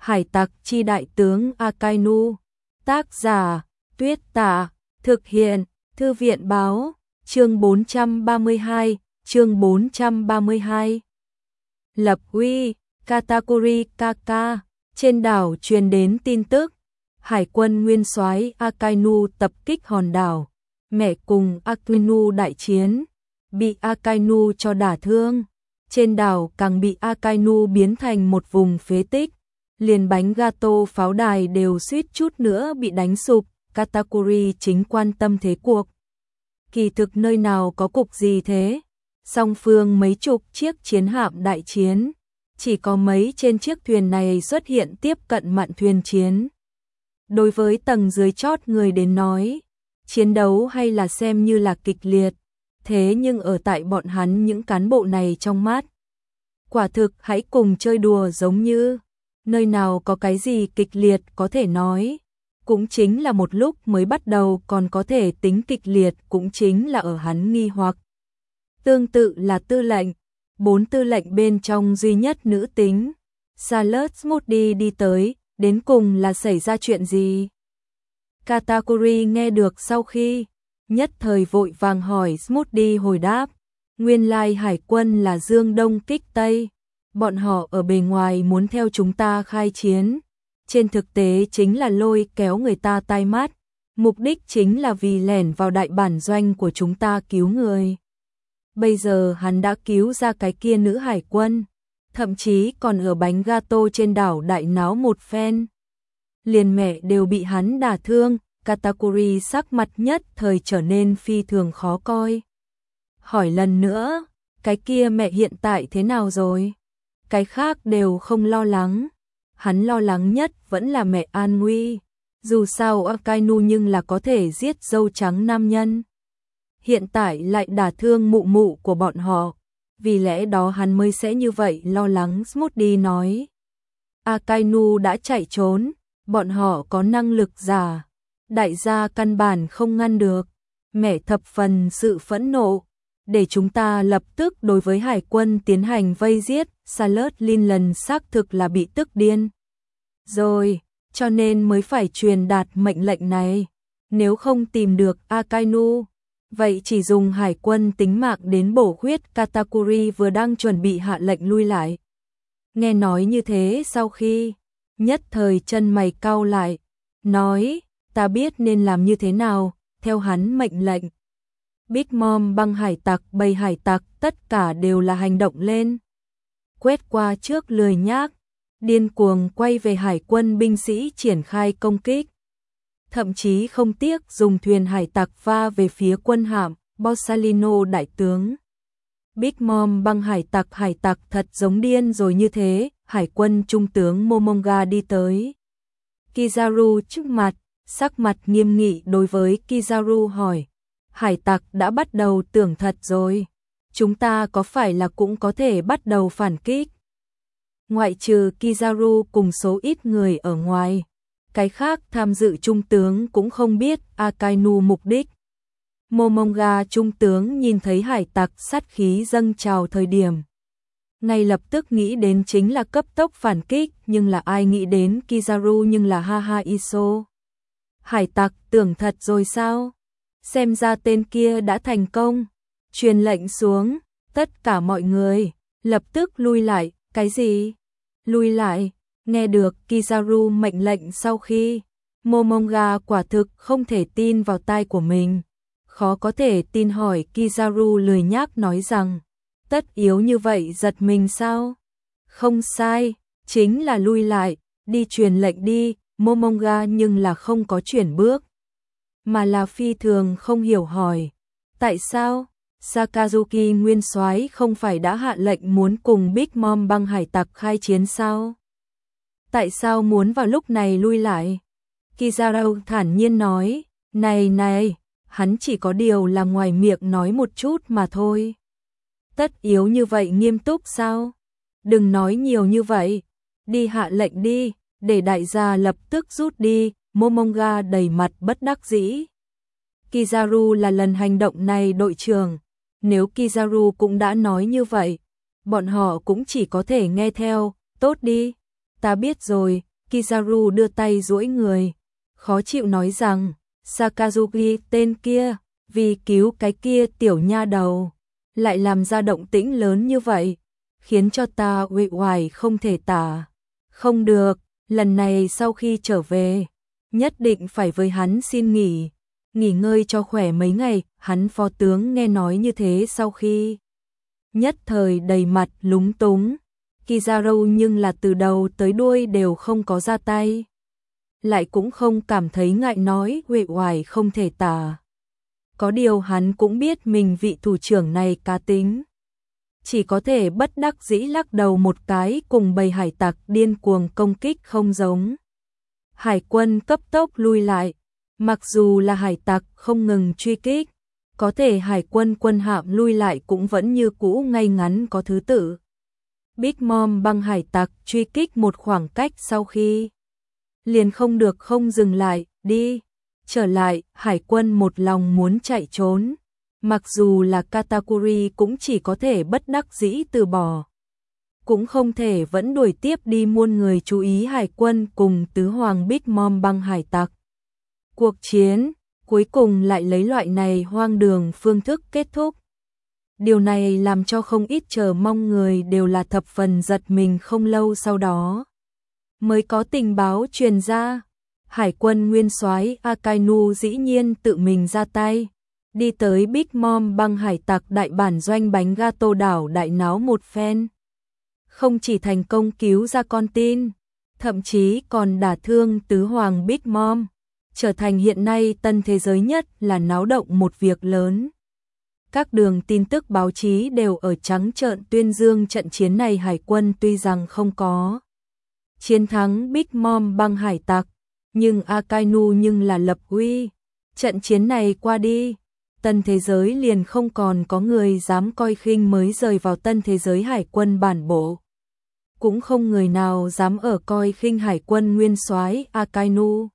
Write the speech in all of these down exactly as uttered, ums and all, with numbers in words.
Hải tặc chi đại tướng Akainu. Tác giả, Tuyết Tả. Thực hiện, Thư viện báo. Chương bốn trăm ba mươi hai, chương bốn trăm ba mươi hai. Lập uy, Katakuri Kaka. Trên đảo truyền đến tin tức, Hải quân nguyên soái Akainu tập kích hòn đảo. Mẹ cùng Akainu đại chiến, bị Akainu cho đả thương. Trên đảo càng bị Akainu biến thành một vùng phế tích. Liền bánh gato pháo đài đều suýt chút nữa bị đánh sụp. Katakuri chính quan tâm thế cuộc. Kỳ thực nơi nào có cục gì thế? Song phương mấy chục chiếc chiến hạm đại chiến, chỉ có mấy trên chiếc thuyền này xuất hiện tiếp cận mạn thuyền chiến. Đối với tầng dưới chót người đến nói, chiến đấu hay là xem như là kịch liệt, thế nhưng ở tại bọn hắn những cán bộ này trong mắt, quả thực hãy cùng chơi đùa giống như, nơi nào có cái gì kịch liệt có thể nói. Cũng chính là một lúc mới bắt đầu còn có thể tính kịch liệt, cũng chính là ở hắn nghi hoặc. Tương tự là tư lệnh, bốn tư lệnh bên trong duy nhất nữ tính. Charlotte Moody đi tới, đến cùng là xảy ra chuyện gì? Katakuri nghe được sau khi, nhất thời vội vàng hỏi. Moody hồi đáp, nguyên lai hải quân là dương đông kích tây, bọn họ ở bề ngoài muốn theo chúng ta khai chiến. Trên thực tế chính là lôi kéo người ta tai mắt, mục đích chính là vì lẻn vào đại bản doanh của chúng ta cứu người. Bây giờ hắn đã cứu ra cái kia nữ hải quân, thậm chí còn ở bánh gato trên đảo đại náo một phen. Liền mẹ đều bị hắn đả thương. Katakuri sắc mặt nhất thời trở nên phi thường khó coi. Hỏi lần nữa, cái kia mẹ hiện tại thế nào rồi? Cái khác đều không lo lắng. Hắn lo lắng nhất vẫn là mẹ an nguy. Dù sao Akainu nhưng là có thể giết dâu trắng nam nhân. Hiện tại lại đả thương mụ mụ của bọn họ. Vì lẽ đó hắn mới sẽ như vậy lo lắng. Moody nói, Akainu đã chạy trốn, bọn họ có năng lực giả, đại gia căn bản không ngăn được. Mẹ thập phần sự phẫn nộ, để chúng ta lập tức đối với hải quân tiến hành vây giết. Charlotte Linland xác thực là bị tức điên rồi, cho nên mới phải truyền đạt mệnh lệnh này. Nếu không tìm được Akainu, vậy chỉ dùng hải quân tính mạng đến bổ khuyết. Katakuri vừa đang chuẩn bị hạ lệnh lui lại. Nghe nói như thế sau khi, nhất thời chân mày cau lại, nói, ta biết nên làm như thế nào, theo hắn mệnh lệnh. Big Mom băng hải tặc, bầy hải tặc, tất cả đều là hành động lên. Quét qua trước lười nhác, điên cuồng quay về hải quân binh sĩ triển khai công kích. Thậm chí không tiếc dùng thuyền hải tặc va về phía quân hạm Borsalino đại tướng. Big Mom băng hải tặc hải tặc thật giống điên rồi như thế. Hải quân trung tướng Momonga đi tới Kizaru trước mặt, sắc mặt nghiêm nghị đối với Kizaru hỏi, hải tặc đã bắt đầu tưởng thật rồi, chúng ta có phải là cũng có thể bắt đầu phản kích? Ngoại trừ Kizaru cùng số ít người ở ngoài, cái khác tham dự trung tướng cũng không biết Akainu mục đích. Momonga trung tướng nhìn thấy hải tặc sát khí dâng trào thời điểm, ngay lập tức nghĩ đến chính là cấp tốc phản kích, nhưng là ai nghĩ đến Kizaru nhưng là Haha Iso. Hải tặc tưởng thật rồi sao? Xem ra tên kia đã thành công. Truyền lệnh xuống, tất cả mọi người lập tức lui lại. Cái gì? Lui lại? Nghe được Kizaru mệnh lệnh sau khi, Momonga quả thực không thể tin vào tai của mình. Khó có thể tin hỏi Kizaru lười nhác nói rằng, tất yếu như vậy giật mình sao? Không sai, chính là lui lại, đi truyền lệnh đi. Momonga nhưng là không có chuyển bước, mà là phi thường không hiểu hỏi, tại sao? Sakazuki nguyên soái không phải đã hạ lệnh muốn cùng Big Mom băng hải tặc khai chiến sao? Tại sao muốn vào lúc này lui lại? Kizaru thản nhiên nói, này này, hắn chỉ có điều là ngoài miệng nói một chút mà thôi. Tất yếu như vậy nghiêm túc sao? Đừng nói nhiều như vậy, đi hạ lệnh đi, để đại gia lập tức rút đi. Momonga đầy mặt bất đắc dĩ. Kizaru là lần hành động này đội trưởng, nếu Kizaru cũng đã nói như vậy, bọn họ cũng chỉ có thể nghe theo. Tốt đi, ta biết rồi. Kizaru đưa tay duỗi người, khó chịu nói rằng, Sakazuki tên kia, vì cứu cái kia tiểu nha đầu, lại làm ra động tĩnh lớn như vậy, khiến cho ta uể oải không thể tả. Không được, lần này sau khi trở về, nhất định phải với hắn xin nghỉ, nghỉ ngơi cho khỏe mấy ngày. Hắn phó tướng nghe nói như thế sau khi nhất thời đầy mặt lúng túng. Kizaru nhưng là từ đầu tới đuôi đều không có ra tay, lại cũng không cảm thấy ngại nói uể oải không thể tả. Có điều hắn cũng biết mình vị thủ trưởng này cá tính, chỉ có thể bất đắc dĩ lắc đầu một cái, cùng bầy hải tặc điên cuồng công kích không giống. Hải quân cấp tốc lui lại, mặc dù là hải tặc không ngừng truy kích, có thể hải quân quân hạm lui lại cũng vẫn như cũ ngay ngắn có thứ tự. Big Mom băng hải tặc truy kích một khoảng cách sau khi liền không được không dừng lại, đi, trở lại. Hải quân một lòng muốn chạy trốn, mặc dù là Katakuri cũng chỉ có thể bất đắc dĩ từ bỏ, cũng không thể vẫn đuổi tiếp đi. Muôn người chú ý hải quân cùng tứ hoàng Big Mom băng hải tặc. Cuộc chiến cuối cùng lại lấy loại này hoang đường phương thức kết thúc. Điều này làm cho không ít chờ mong người đều là thập phần giật mình. Không lâu sau đó mới có tình báo truyền ra, hải quân nguyên soái Akainu dĩ nhiên tự mình ra tay, đi tới Big Mom băng hải tặc đại bản doanh bánh gato đảo đại náo một phen. Không chỉ thành công cứu ra con tin, thậm chí còn đả thương tứ hoàng Big Mom, trở thành hiện nay tân thế giới nhất là náo động một việc lớn. Các đường tin tức báo chí đều ở trắng trợn tuyên dương trận chiến này. Hải quân tuy rằng không có chiến thắng Big Mom băng hải tặc, nhưng Akainu nhưng là lập uy. Trận chiến này qua đi, tân thế giới liền không còn có người dám coi khinh. Mới rời vào tân thế giới hải quân bản bộ, cũng không người nào dám ở coi khinh hải quân nguyên soái Akainu.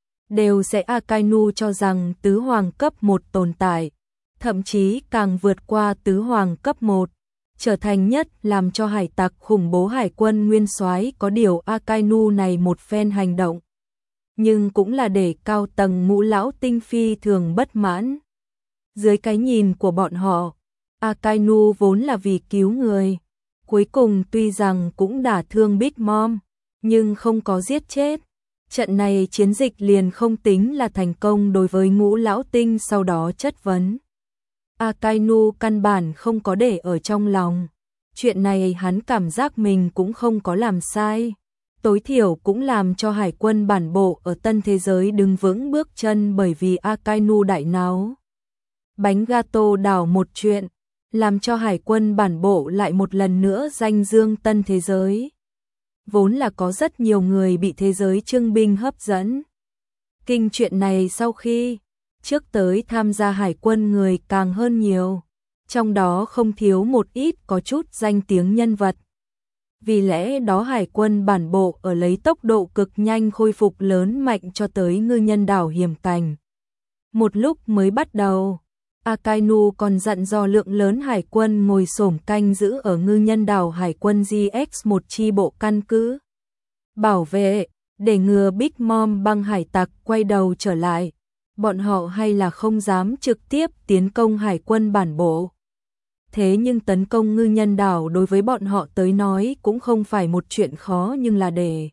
Đều sẽ Akainu cho rằng tứ hoàng cấp một tồn tại, thậm chí càng vượt qua tứ hoàng cấp một, trở thành nhất làm cho hải tặc khủng bố hải quân nguyên soái. Có điều Akainu này một phen hành động, nhưng cũng là để cao tầng ngũ lão tinh phi thường bất mãn. Dưới cái nhìn của bọn họ, Akainu vốn là vì cứu người, cuối cùng tuy rằng cũng đả thương Big Mom, nhưng không có giết chết. Trận này chiến dịch liền không tính là thành công đối với ngũ lão tinh. Sau đó chất vấn, Akainu căn bản không có để ở trong lòng. Chuyện này hắn cảm giác mình cũng không có làm sai, tối thiểu cũng làm cho hải quân bản bộ ở tân thế giới đứng vững bước chân. Bởi vì Akainu đại náo bánh gato đảo một chuyện, làm cho hải quân bản bộ lại một lần nữa danh dương tân thế giới. Vốn là có rất nhiều người bị thế giới trưng binh hấp dẫn. Kinh chuyện này sau khi trước tới tham gia hải quân người càng hơn nhiều, trong đó không thiếu một ít có chút danh tiếng nhân vật. Vì lẽ đó hải quân bản bộ ở lấy tốc độ cực nhanh khôi phục lớn mạnh cho tới ngư nhân đảo hiểm cảnh. Một lúc mới bắt đầu, Akainu còn dặn dò lượng lớn hải quân ngồi xổm canh giữ ở ngư nhân đảo hải quân G X một chi bộ căn cứ, bảo vệ, để ngừa Big Mom băng hải tặc quay đầu trở lại. Bọn họ hay là không dám trực tiếp tiến công hải quân bản bộ. Thế nhưng tấn công ngư nhân đảo đối với bọn họ tới nói cũng không phải một chuyện khó. Nhưng là để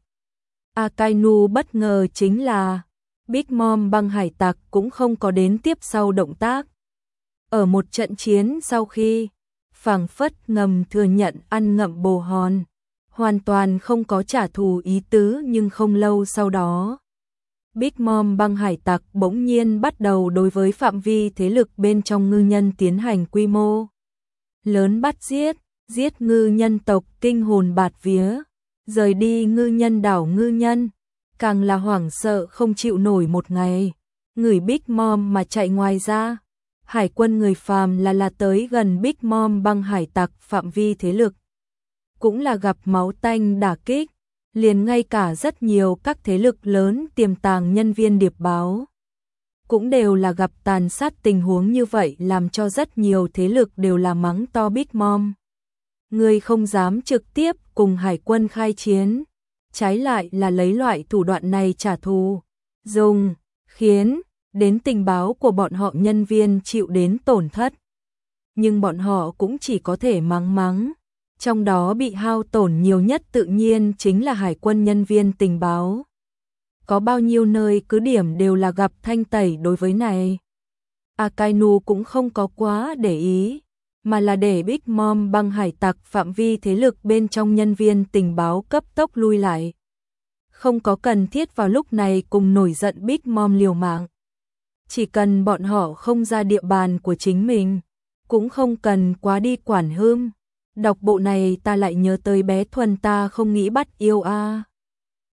Akainu bất ngờ chính là Big Mom băng hải tặc cũng không có đến tiếp sau động tác. Ở một trận chiến sau khi phảng phất ngầm thừa nhận ăn ngậm bồ hòn, hoàn toàn không có trả thù ý tứ. Nhưng không lâu sau đó, Big Mom băng hải tặc bỗng nhiên bắt đầu đối với phạm vi thế lực bên trong ngư nhân tiến hành quy mô lớn bắt giết, giết ngư nhân tộc kinh hồn bạt vía, rời đi ngư nhân đảo ngư nhân, càng là hoảng sợ không chịu nổi. Một ngày, người Big Mom mà chạy. Ngoài ra, hải quân người phàm là là tới gần Big Mom băng hải tặc phạm vi thế lực, cũng là gặp máu tanh đả kích. Liền ngay cả rất nhiều các thế lực lớn tiềm tàng nhân viên điệp báo cũng đều là gặp tàn sát. Tình huống như vậy làm cho rất nhiều thế lực đều là mắng to Big Mom. Người không dám trực tiếp cùng hải quân khai chiến, trái lại là lấy loại thủ đoạn này trả thù, dùng, khiến đến tình báo của bọn họ nhân viên chịu đến tổn thất. Nhưng bọn họ cũng chỉ có thể mắng mắng, trong đó bị hao tổn nhiều nhất tự nhiên chính là hải quân nhân viên tình báo. Có bao nhiêu nơi cứ điểm đều là gặp thanh tẩy đối với này. Akainu cũng không có quá để ý, mà là để Big Mom băng hải tặc phạm vi thế lực bên trong nhân viên tình báo cấp tốc lui lại. Không có cần thiết vào lúc này cùng nổi giận Big Mom liều mạng. Chỉ cần bọn họ không ra địa bàn của chính mình, cũng không cần quá đi quản hươm. Đọc bộ này ta lại nhớ tới bé Thuần ta không nghĩ bắt yêu a.